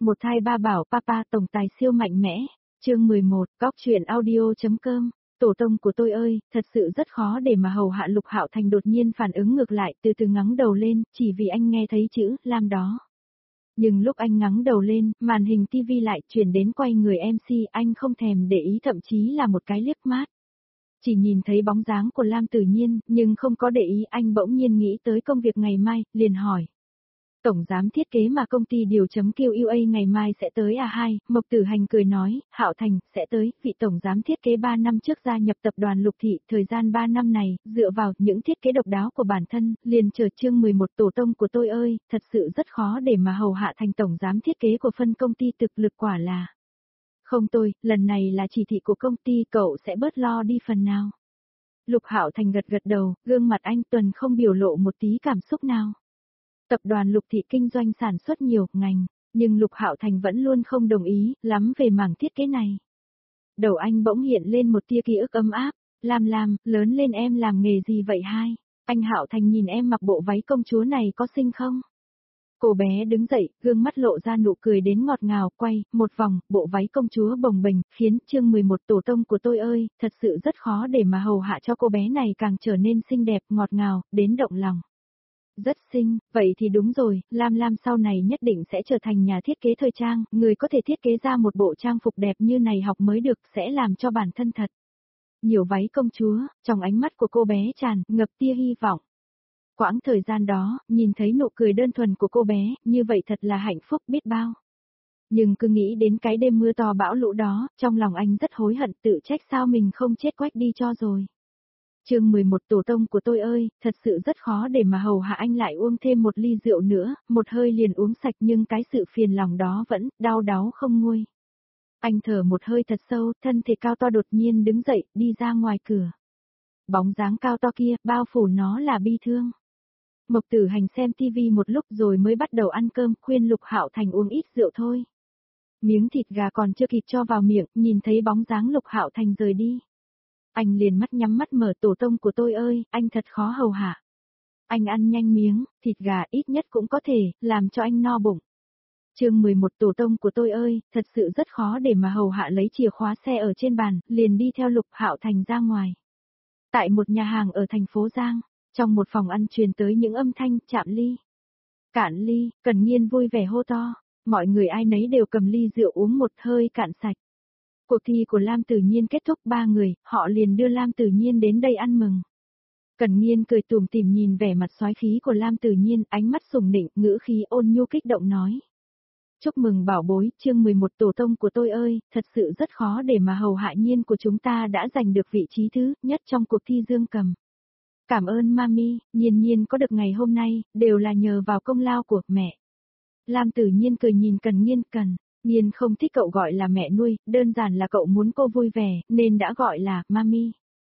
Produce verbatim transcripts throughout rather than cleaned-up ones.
Một thai ba bảo papa tổng tài siêu mạnh mẽ. Chương mười một, Cóc truyện audio.com. Tổ tông của tôi ơi, thật sự rất khó để mà hầu hạ Lục Hạo Thành đột nhiên phản ứng ngược lại, từ từ ngẩng đầu lên, chỉ vì anh nghe thấy chữ Lam đó. Nhưng lúc anh ngẩng đầu lên, màn hình ti vi lại chuyển đến quay người em xê, anh không thèm để ý, thậm chí là một cái liếc mắt. Chỉ nhìn thấy bóng dáng của Lam Tử Nhiên, nhưng không có để ý, anh bỗng nhiên nghĩ tới công việc ngày mai, liền hỏi. Tổng giám thiết kế mà công ty điều chấm quy a ngày mai sẽ tới à hai, Mộc Tử Hành cười nói, Hạo Thành, sẽ tới, vị tổng giám thiết kế ba năm trước gia nhập tập đoàn Lục Thị, thời gian ba năm này, dựa vào những thiết kế độc đáo của bản thân, liền chờ chương mười một tổ tông của tôi ơi, thật sự rất khó để mà hầu hạ thành tổng giám thiết kế của phân công ty thực lực quả là. Không tôi, lần này là chỉ thị của công ty, cậu sẽ bớt lo đi phần nào. Lục Hạo Thành gật gật đầu, gương mặt anh Tuần không biểu lộ một tí cảm xúc nào. Tập đoàn Lục Thị kinh doanh sản xuất nhiều ngành, nhưng Lục Hạo Thành vẫn luôn không đồng ý lắm về mảng thiết kế này. Đầu anh bỗng hiện lên một tia ký ức ấm áp, Lam Lam, lớn lên em làm nghề gì vậy hai? Anh Hạo Thành nhìn em mặc bộ váy công chúa này có xinh không? Cô bé đứng dậy, gương mắt lộ ra nụ cười đến ngọt ngào, quay một vòng, bộ váy công chúa bồng bềnh, khiến chương mười một tổ tông của tôi ơi, thật sự rất khó để mà hầu hạ cho cô bé này càng trở nên xinh đẹp, ngọt ngào, đến động lòng. Rất xinh, vậy thì đúng rồi, Lam Lam sau này nhất định sẽ trở thành nhà thiết kế thời trang, người có thể thiết kế ra một bộ trang phục đẹp như này học mới được, sẽ làm cho bản thân thật. Nhiều váy công chúa, trong ánh mắt của cô bé tràn ngập tia hy vọng. Quãng thời gian đó, nhìn thấy nụ cười đơn thuần của cô bé, như vậy thật là hạnh phúc biết bao. Nhưng cứ nghĩ đến cái đêm mưa to bão lũ đó, trong lòng anh rất hối hận, tự trách sao mình không chết quách đi cho rồi. Chương mười một tổ tông của tôi ơi, thật sự rất khó để mà hầu hạ anh lại uống thêm một ly rượu nữa, một hơi liền uống sạch nhưng cái sự phiền lòng đó vẫn đau đáu không nguôi. Anh thở một hơi thật sâu, thân thể cao to đột nhiên đứng dậy, đi ra ngoài cửa. Bóng dáng cao to kia, bao phủ nó là bi thương. Mộc Tử Hành xem tivi một lúc rồi mới bắt đầu ăn cơm, khuyên Lục Hạo Thành uống ít rượu thôi. Miếng thịt gà còn chưa kịp cho vào miệng, nhìn thấy bóng dáng Lục Hạo Thành rời đi. Anh liền mắt nhắm mắt mở, tổ tông của tôi ơi, anh thật khó hầu hạ. Anh ăn nhanh miếng, thịt gà ít nhất cũng có thể, làm cho anh no bụng. Chương mười một tổ tông của tôi ơi, thật sự rất khó để mà hầu hạ, lấy chìa khóa xe ở trên bàn, liền đi theo Lục Hạo Thành ra ngoài. Tại một nhà hàng ở thành phố Giang, trong một phòng ăn truyền tới những âm thanh chạm ly. Cạn ly, Cần Nghiên vui vẻ hô to, mọi người ai nấy đều cầm ly rượu uống một hơi cạn sạch. Cuộc thi của Lam Tử Nhiên kết thúc, ba người, họ liền đưa Lam Tử Nhiên đến đây ăn mừng. Cần Nghiên cười tủm tỉm nhìn vẻ mặt soái khí của Lam Tử Nhiên, ánh mắt sủng nịnh, ngữ khí ôn nhu kích động nói. Chúc mừng bảo bối, chương mười một tổ tông của tôi ơi, thật sự rất khó để mà hầu hạ Nhiên của chúng ta đã giành được vị trí thứ nhất trong cuộc thi dương cầm. Cảm ơn mami, Nhiên Nhiên có được ngày hôm nay, đều là nhờ vào công lao của mẹ. Lam Tử Nhiên cười nhìn Cần Nghiên, Cần Nghiên không thích cậu gọi là mẹ nuôi, đơn giản là cậu muốn cô vui vẻ, nên đã gọi là mami.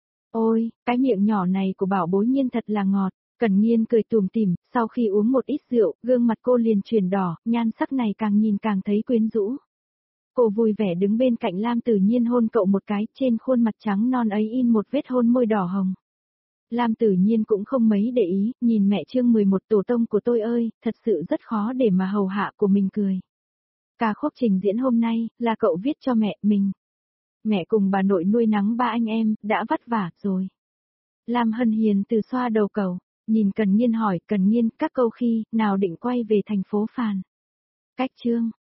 Ôi, cái miệng nhỏ này của bảo bối Nhiên thật là ngọt. Cần Nghiên cười tủm tỉm, sau khi uống một ít rượu, gương mặt cô liền chuyển đỏ, nhan sắc này càng nhìn càng thấy quyến rũ. Cô vui vẻ đứng bên cạnh Lam Tử Nhiên hôn cậu một cái, trên khuôn mặt trắng non ấy in một vết hôn môi đỏ hồng. Lam Tử Nhiên cũng không mấy để ý, nhìn mẹ chương mười một tổ tông của tôi ơi, thật sự rất khó để mà hầu hạ của mình cười. Ca khúc trình diễn hôm nay, là cậu viết cho mẹ mình. Mẹ cùng bà nội nuôi nắng ba anh em, đã vất vả rồi. Lam Hân Hiền từ xoa đầu cầu, nhìn Cần Nghiên hỏi, Cần Nghiên, các câu khi, nào định quay về thành phố Phàn. Cách chương.